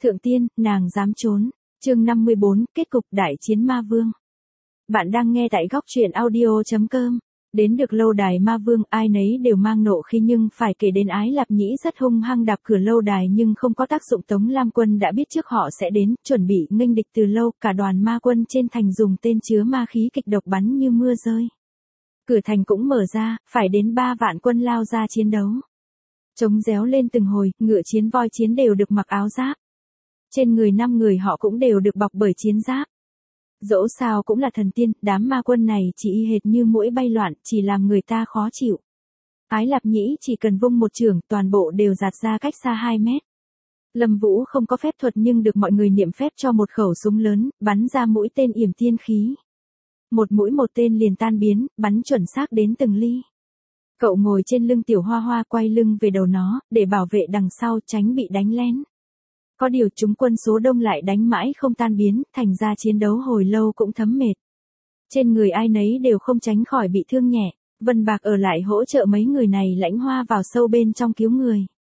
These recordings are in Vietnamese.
Thượng tiên, nàng dám trốn. Chương 54, kết cục đại chiến ma vương. Bạn đang nghe tại góc truyện audio.com. Đến được lâu đài ma vương, ai nấy đều mang nộ khí, nhưng phải kể đến Ái Lạp Nhĩ rất hung hăng đạp cửa lâu đài nhưng không có tác dụng. Tống Lam Quân đã biết trước họ sẽ đến, chuẩn bị nghênh địch từ lâu. Cả đoàn ma quân trên thành dùng tên chứa ma khí kịch độc bắn như mưa rơi. Cửa thành cũng mở ra, phải đến 3 vạn quân lao ra chiến đấu. Trống réo lên từng hồi, ngựa chiến voi chiến đều được mặc áo giáp. Trên người 5 người họ cũng đều được bọc bởi chiến giáp. Dẫu sao cũng là thần tiên, đám ma quân này chỉ y hệt như muỗi bay loạn, chỉ làm người ta khó chịu. Ái Lạp Nhĩ chỉ cần vung một chưởng, toàn bộ đều giạt ra cách xa 2 mét. Lâm Vũ không có phép thuật nhưng được mọi người niệm phép cho một khẩu súng lớn, bắn ra mũi tên yểm tiên khí. Một mũi một tên liền tan biến, bắn chuẩn xác đến từng ly. Cậu ngồi trên lưng Tiểu Hoa Hoa, quay lưng về đầu nó, để bảo vệ đằng sau tránh bị đánh lén. Có điều chúng quân số đông lại đánh mãi không tan biến, thành ra chiến đấu hồi lâu cũng thấm mệt. Trên người ai nấy đều không tránh khỏi bị thương nhẹ. Vân Bạc ở lại hỗ trợ mấy người này. Lãnh Hoa vào sâu bên trong cứu người.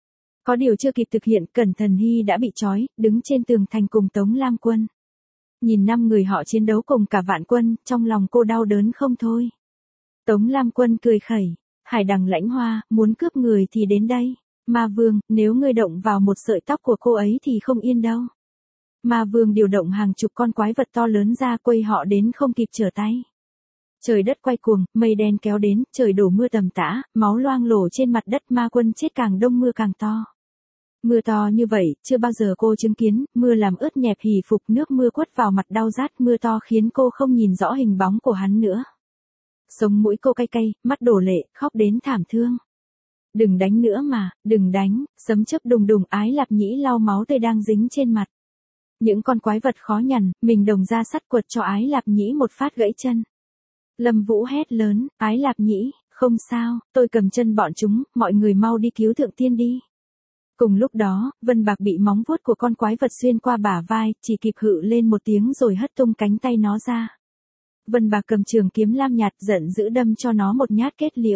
Có điều chưa kịp thực hiện, Cẩn Thần Hy đã bị trói, đứng trên tường thành cùng Tống Lam Quân. Nhìn 5 người họ chiến đấu cùng cả vạn quân, trong lòng cô đau đớn không thôi. Tống Lam Quân cười khẩy, Hải Đằng Lãnh Hoa, muốn cướp người thì đến đây. Ma Vương, nếu ngươi động vào một sợi tóc của cô ấy thì không yên đâu. Ma Vương điều động hàng chục con quái vật to lớn ra quây họ đến không kịp trở tay. Trời đất quay cuồng, mây đen kéo đến, trời đổ mưa tầm tã, máu loang lổ trên mặt đất. Ma quân chết càng đông mưa càng to. Mưa to như vậy, chưa bao giờ cô chứng kiến. Mưa làm ướt nhẹp hỉ phục, nước mưa quất vào mặt đau rát. Mưa to khiến cô không nhìn rõ hình bóng của hắn nữa. Sống mũi cô cay cay, mắt đổ lệ, khóc đến thảm thương. Đừng đánh nữa mà, đừng đánh. Sấm chớp đùng đùng. Ái Lạp Nhĩ lau máu tươi đang dính trên mặt. Những con quái vật khó nhằn, mình đồng ra sắt quật cho Ái Lạp Nhĩ một phát gãy chân. Lâm Vũ hét lớn, Ái Lạp Nhĩ, không sao, tôi cầm chân bọn chúng, mọi người mau đi cứu Thượng tiên đi. Cùng lúc đó, Vân Bạc bị móng vuốt của con quái vật xuyên qua bả vai, chỉ kịp hự lên một tiếng rồi hất tung cánh tay nó ra. Vân Bạc cầm trường kiếm lam nhạt, giận dữ đâm cho nó một nhát kết liễu.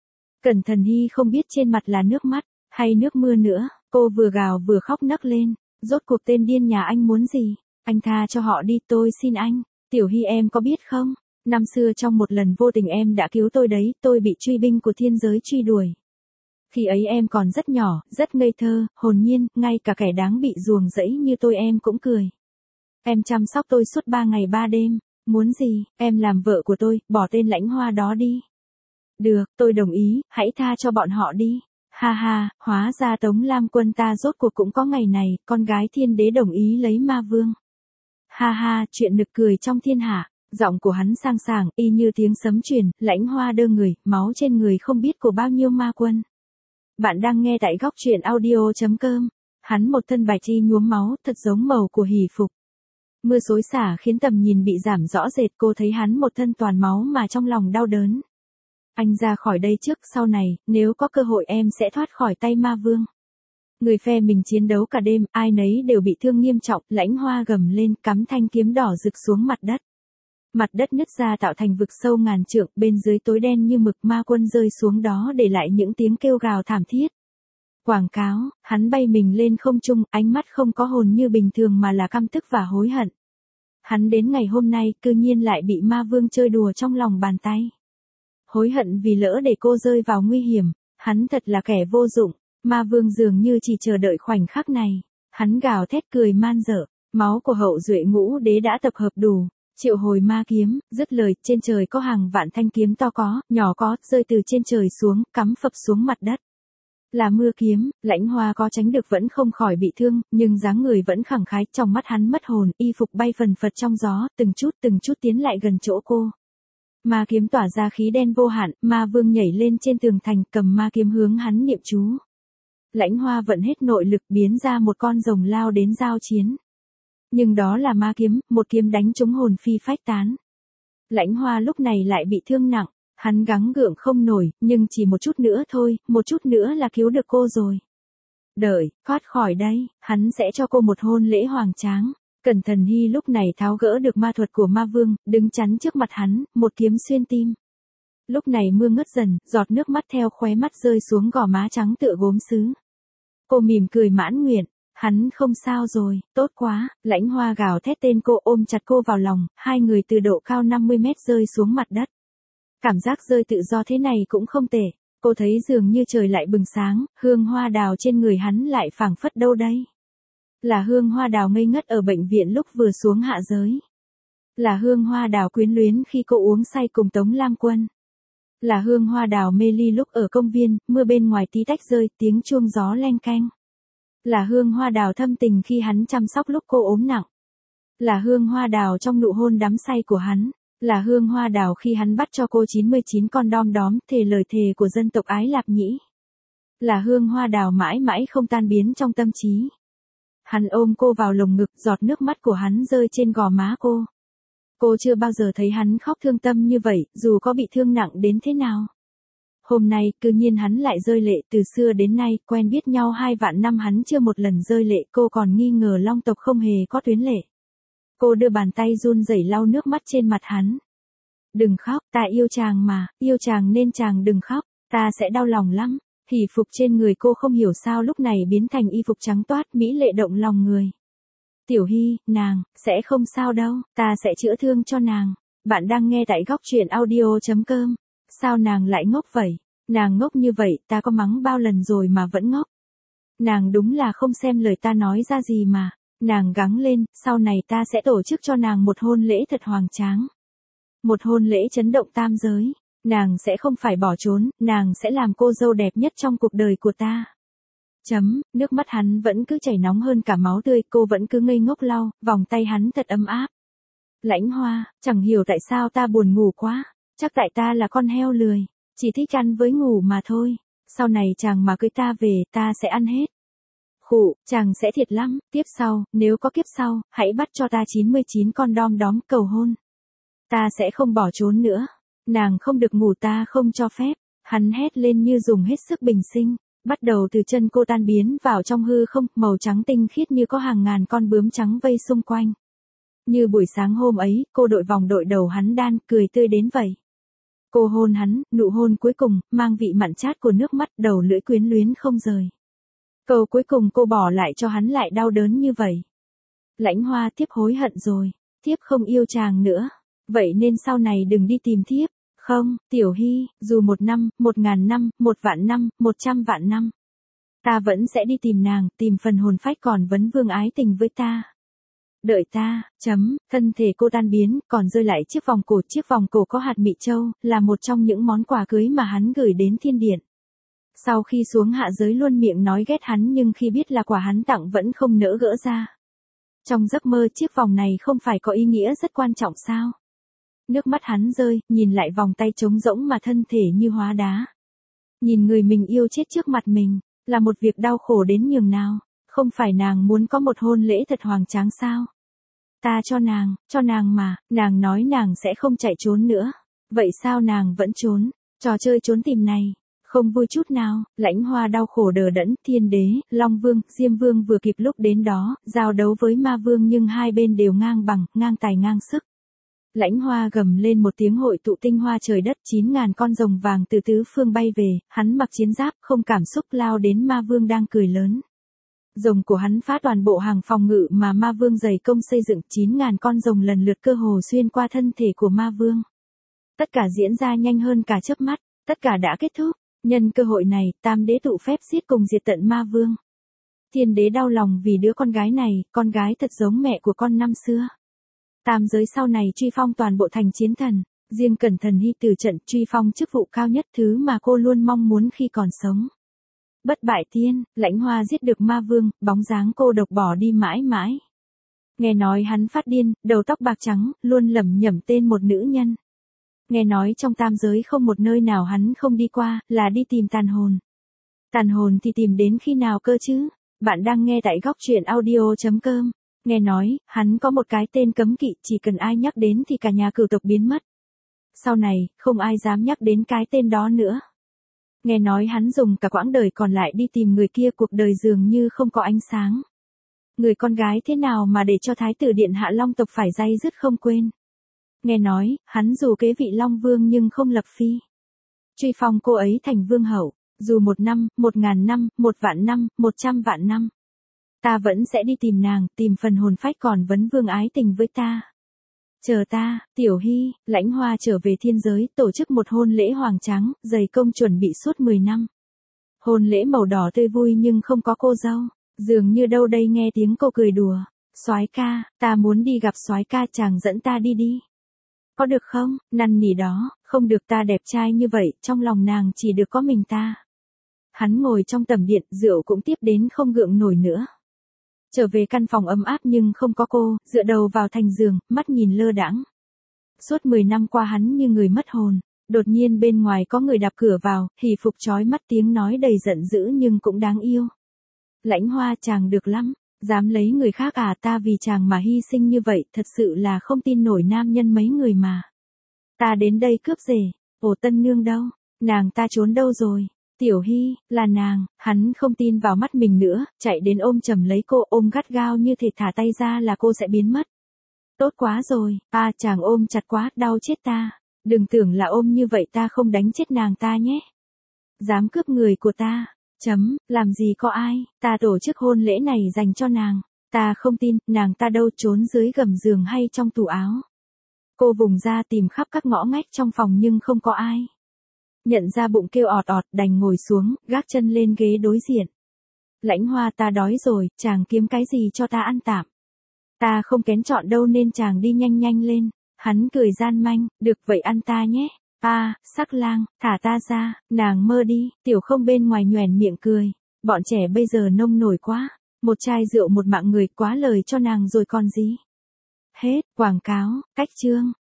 Cẩn Thần Hy không biết trên mặt là nước mắt, hay nước mưa nữa, cô vừa gào vừa khóc nấc lên. Rốt cuộc tên điên nhà anh muốn gì? Anh tha cho họ đi, tôi xin anh. Tiểu Hy em có biết không? Năm xưa trong một lần vô tình em đã cứu tôi đấy, tôi bị truy binh của thiên giới truy đuổi. Khi ấy em còn rất nhỏ, rất ngây thơ, hồn nhiên, ngay cả kẻ đáng bị ruồng rẫy như tôi em cũng cười. Em chăm sóc tôi suốt 3 ngày 3 đêm, muốn gì, em làm vợ của tôi, bỏ tên Lãnh Hoa đó đi. Được, tôi đồng ý, hãy tha cho bọn họ đi. Ha ha, hóa ra Tống Lam Quân ta rốt cuộc cũng có ngày này, con gái thiên đế đồng ý lấy ma vương. Ha ha, chuyện nực cười trong thiên hạ. Giọng của hắn sang sảng, y như tiếng sấm truyền, Lãnh Hoa đơ người, máu trên người không biết của bao nhiêu ma quân. Bạn đang nghe tại góc truyện audio.com. Hắn một thân bạch y nhuốm máu, thật giống màu của hỷ phục. Mưa xối xả khiến tầm nhìn bị giảm rõ rệt, cô thấy hắn một thân toàn máu mà trong lòng đau đớn. Anh ra khỏi đây trước, sau này, nếu có cơ hội em sẽ thoát khỏi tay ma vương. Người phe mình chiến đấu cả đêm, ai nấy đều bị thương nghiêm trọng. Lãnh Hoa gầm lên, cắm thanh kiếm đỏ rực xuống mặt đất. Mặt đất nứt ra tạo thành vực sâu ngàn trượng, bên dưới tối đen như mực. Ma quân rơi xuống đó để lại những tiếng kêu gào thảm thiết. Quảng cáo, hắn bay mình lên không trung, ánh mắt không có hồn như bình thường mà là căm tức và hối hận. Hắn đến ngày hôm nay, cư nhiên lại bị ma vương chơi đùa trong lòng bàn tay. Hối hận vì lỡ để cô rơi vào nguy hiểm, hắn thật là kẻ vô dụng. Ma vương dường như chỉ chờ đợi khoảnh khắc này. Hắn gào thét cười man dở, máu của hậu duệ Ngũ Đế đã tập hợp đủ. Triệu hồi ma kiếm, dứt lời, trên trời có hàng vạn thanh kiếm to có, nhỏ có, rơi từ trên trời xuống, cắm phập xuống mặt đất. Là mưa kiếm, Lãnh Hoa có tránh được vẫn không khỏi bị thương, nhưng dáng người vẫn khẳng khái, trong mắt hắn mất hồn, y phục bay phần phật trong gió, từng chút tiến lại gần chỗ cô. Ma kiếm tỏa ra khí đen vô hạn, ma vương nhảy lên trên tường thành, cầm ma kiếm hướng hắn niệm chú. Lãnh Hoa vận hết nội lực biến ra một con rồng lao đến giao chiến. Nhưng đó là ma kiếm, một kiếm đánh trúng hồn phi phách tán. Lãnh Hoa lúc này lại bị thương nặng, hắn gắng gượng không nổi, nhưng chỉ một chút nữa thôi, một chút nữa là cứu được cô rồi. Đợi, thoát khỏi đây, hắn sẽ cho cô một hôn lễ hoàng tráng. Cẩn Thần Hy lúc này tháo gỡ được ma thuật của ma vương, đứng chắn trước mặt hắn, một kiếm xuyên tim. Lúc này mưa ngớt dần, giọt nước mắt theo khóe mắt rơi xuống gò má trắng tựa gốm sứ. Cô mỉm cười mãn nguyện, Hắn không sao rồi, tốt quá, Lãnh Hoa gào thét tên cô ôm chặt cô vào lòng, hai người từ độ cao 50 mét rơi xuống mặt đất. Cảm giác rơi tự do thế này cũng không tệ, cô thấy dường như trời lại bừng sáng, hương hoa đào trên người hắn lại phảng phất đâu đây. Là hương hoa đào ngây ngất ở bệnh viện lúc vừa xuống hạ giới. Là hương hoa đào quyến luyến khi cô uống say cùng Tống Lam Quân. Là hương hoa đào mê ly lúc ở công viên, mưa bên ngoài tí tách rơi, tiếng chuông gió leng keng. Là hương hoa đào thâm tình khi hắn chăm sóc lúc cô ốm nặng. Là hương hoa đào trong nụ hôn đắm say của hắn. Là hương hoa đào khi hắn bắt cho cô 99 con đom đóm, thề lời thề của dân tộc Ái Lạp Nhĩ. Là hương hoa đào mãi mãi không tan biến trong tâm trí. Hắn ôm cô vào lồng ngực, giọt nước mắt của hắn rơi trên gò má cô. Cô chưa bao giờ thấy hắn khóc thương tâm như vậy, dù có bị thương nặng đến thế nào. Hôm nay, cư nhiên hắn lại rơi lệ, từ xưa đến nay, quen biết nhau 2 vạn năm hắn chưa một lần rơi lệ, cô còn nghi ngờ Long tộc không hề có tuyến lệ. Cô đưa bàn tay run rẩy lau nước mắt trên mặt hắn. Đừng khóc, ta yêu chàng mà, yêu chàng nên chàng đừng khóc, ta sẽ đau lòng lắm. Hỉ phục trên người cô không hiểu sao lúc này biến thành y phục trắng toát, mỹ lệ động lòng người. Tiểu Hy, nàng, sẽ không sao đâu, ta sẽ chữa thương cho nàng. Bạn đang nghe tại góc truyện audio.com. Sao nàng lại ngốc vậy? Nàng ngốc như vậy, ta có mắng bao lần rồi mà vẫn ngốc. Nàng đúng là không xem lời ta nói ra gì mà. Nàng gắng lên, sau này ta sẽ tổ chức cho nàng một hôn lễ thật hoành tráng. Một hôn lễ chấn động tam giới. Nàng sẽ không phải bỏ trốn, nàng sẽ làm cô dâu đẹp nhất trong cuộc đời của ta. Nước mắt hắn vẫn cứ chảy nóng hơn cả máu tươi, cô vẫn cứ ngây ngốc lau, vòng tay hắn thật ấm áp. Lãnh Hoa, chẳng hiểu tại sao ta buồn ngủ quá, chắc tại ta là con heo lười, chỉ thích ăn với ngủ mà thôi, sau này chàng mà cưới ta về, ta sẽ ăn hết. Khụ, chàng sẽ thiệt lắm, tiếp sau, nếu có kiếp sau, hãy bắt cho ta 99 con đom đóm cầu hôn. Ta sẽ không bỏ trốn nữa, nàng không được ngủ ta không cho phép, hắn hét lên như dùng hết sức bình sinh. Bắt đầu từ chân cô tan biến vào trong hư không, màu trắng tinh khiết như có hàng ngàn con bướm trắng vây xung quanh. Như buổi sáng hôm ấy, cô đội vòng đội đầu hắn đan, cười tươi đến vậy. Cô hôn hắn, nụ hôn cuối cùng, mang vị mặn chát của nước mắt, đầu lưỡi quyến luyến không rời. Câu cuối cùng cô bỏ lại cho hắn lại đau đớn như vậy. Lãnh Hoa tiếp hối hận rồi, tiếp không yêu chàng nữa, vậy nên sau này đừng đi tìm tiếp. Không, Tiểu Hy, dù 1 năm, 1000 năm, 1 vạn năm, 100 vạn năm. Ta vẫn sẽ đi tìm nàng, tìm phần hồn phách còn vấn vương ái tình với ta. Đợi ta, thân thể cô tan biến, còn rơi lại chiếc vòng cổ có hạt mị châu, là một trong những món quà cưới mà hắn gửi đến thiên điện. Sau khi xuống hạ giới luôn miệng nói ghét hắn nhưng khi biết là quà hắn tặng vẫn không nỡ gỡ ra. Trong giấc mơ chiếc vòng này không phải có ý nghĩa rất quan trọng sao? Nước mắt hắn rơi, nhìn lại vòng tay trống rỗng mà thân thể như hóa đá. Nhìn người mình yêu chết trước mặt mình, là một việc đau khổ đến nhường nào, không phải nàng muốn có một hôn lễ thật hoành tráng sao? Ta cho nàng mà, nàng nói nàng sẽ không chạy trốn nữa. Vậy sao nàng vẫn trốn? Trò chơi trốn tìm này, không vui chút nào. Lãnh Hoa đau khổ đờ đẫn, Thiên Đế, Long Vương, Diêm Vương vừa kịp lúc đến đó, giao đấu với Ma Vương nhưng hai bên đều ngang bằng, ngang tài ngang sức. Lãnh Hoa gầm lên một tiếng hội tụ tinh hoa trời đất, 9.000 con rồng vàng từ tứ phương bay về, hắn mặc chiến giáp, không cảm xúc lao đến Ma Vương đang cười lớn. Rồng của hắn phá toàn bộ hàng phòng ngự mà Ma Vương dày công xây dựng, 9.000 con rồng lần lượt cơ hồ xuyên qua thân thể của Ma Vương. Tất cả diễn ra nhanh hơn cả chớp mắt, tất cả đã kết thúc, nhân cơ hội này, Tam Đế tụ phép xiết cùng diệt tận Ma Vương. Thiên Đế đau lòng vì đứa con gái này, con gái thật giống mẹ của con năm xưa. Tam giới sau này truy phong toàn bộ thành chiến thần, riêng Cẩn Thần Hy từ trận truy phong chức vụ cao nhất, thứ mà cô luôn mong muốn khi còn sống. Bất bại tiên, Lãnh Hoa giết được Ma Vương, bóng dáng cô độc bỏ đi mãi mãi. Nghe nói hắn phát điên, đầu tóc bạc trắng, luôn lẩm nhẩm tên một nữ nhân. Nghe nói trong tam giới không một nơi nào hắn không đi qua, là đi tìm tàn hồn. Tàn hồn thì tìm đến khi nào cơ chứ? Bạn đang nghe tại góc truyện audio.com. Nghe nói, hắn có một cái tên cấm kỵ, chỉ cần ai nhắc đến thì cả nhà cửu tộc biến mất. Sau này, không ai dám nhắc đến cái tên đó nữa. Nghe nói hắn dùng cả quãng đời còn lại đi tìm người kia, cuộc đời dường như không có ánh sáng. Người con gái thế nào mà để cho Thái tử Điện Hạ Long tộc phải day dứt không quên. Nghe nói, hắn dù kế vị Long Vương nhưng không lập phi. Truy phong cô ấy thành vương hậu, dù 1 năm, 1000 năm, 1 vạn năm, 100 vạn năm. Ta vẫn sẽ đi tìm nàng, tìm phần hồn phách còn vấn vương ái tình với ta. Chờ ta, Tiểu Hy, Lãnh Hoa trở về thiên giới, tổ chức một hôn lễ hoàng tráng, dày công chuẩn bị suốt 10 năm. Hôn lễ màu đỏ tươi vui nhưng không có cô dâu, dường như đâu đây nghe tiếng cô cười đùa. Soái ca, ta muốn đi gặp soái ca, chàng dẫn ta đi đi. Có được không, năn nỉ đó, không được, ta đẹp trai như vậy, trong lòng nàng chỉ được có mình ta. Hắn ngồi trong tầm điện, rượu cũng tiếp đến không gượng nổi nữa. Trở về căn phòng ấm áp nhưng không có cô, dựa đầu vào thành giường, mắt nhìn lơ đãng. Suốt 10 năm qua hắn như người mất hồn, đột nhiên bên ngoài có người đạp cửa vào, hỉ phục chói mắt, tiếng nói đầy giận dữ nhưng cũng đáng yêu. Lãnh Hoa, chàng được lắm, dám lấy người khác à, ta vì chàng mà hy sinh như vậy, thật sự là không tin nổi, nam nhân mấy người mà. Ta đến đây cướp rể, ổ tân nương đâu, nàng ta trốn đâu rồi? Tiểu Hy, là nàng, hắn không tin vào mắt mình nữa, chạy đến ôm chầm lấy cô, ôm gắt gao như thể thả tay ra là cô sẽ biến mất. Tốt quá rồi, chàng ôm chặt quá, đau chết ta. Đừng tưởng là ôm như vậy ta không đánh chết nàng ta nhé. Dám cướp người của ta, làm gì có ai, ta tổ chức hôn lễ này dành cho nàng. Ta không tin, nàng ta đâu, trốn dưới gầm giường hay trong tủ áo. Cô vùng ra tìm khắp các ngõ ngách trong phòng nhưng không có ai. Nhận ra bụng kêu ọt ọt, đành ngồi xuống, gác chân lên ghế đối diện. Lãnh Hoa, ta đói rồi, chàng kiếm cái gì cho ta ăn tạm. Ta không kén chọn đâu nên chàng đi nhanh nhanh lên. Hắn cười gian manh, được vậy ăn ta nhé. Sắc lang, thả ta ra, nàng mơ đi, Tiểu Không bên ngoài nhoẻn miệng cười. Bọn trẻ bây giờ nông nổi quá, một chai rượu một mạng người, quá lời cho nàng rồi còn gì. Hết, quảng cáo, cách chương.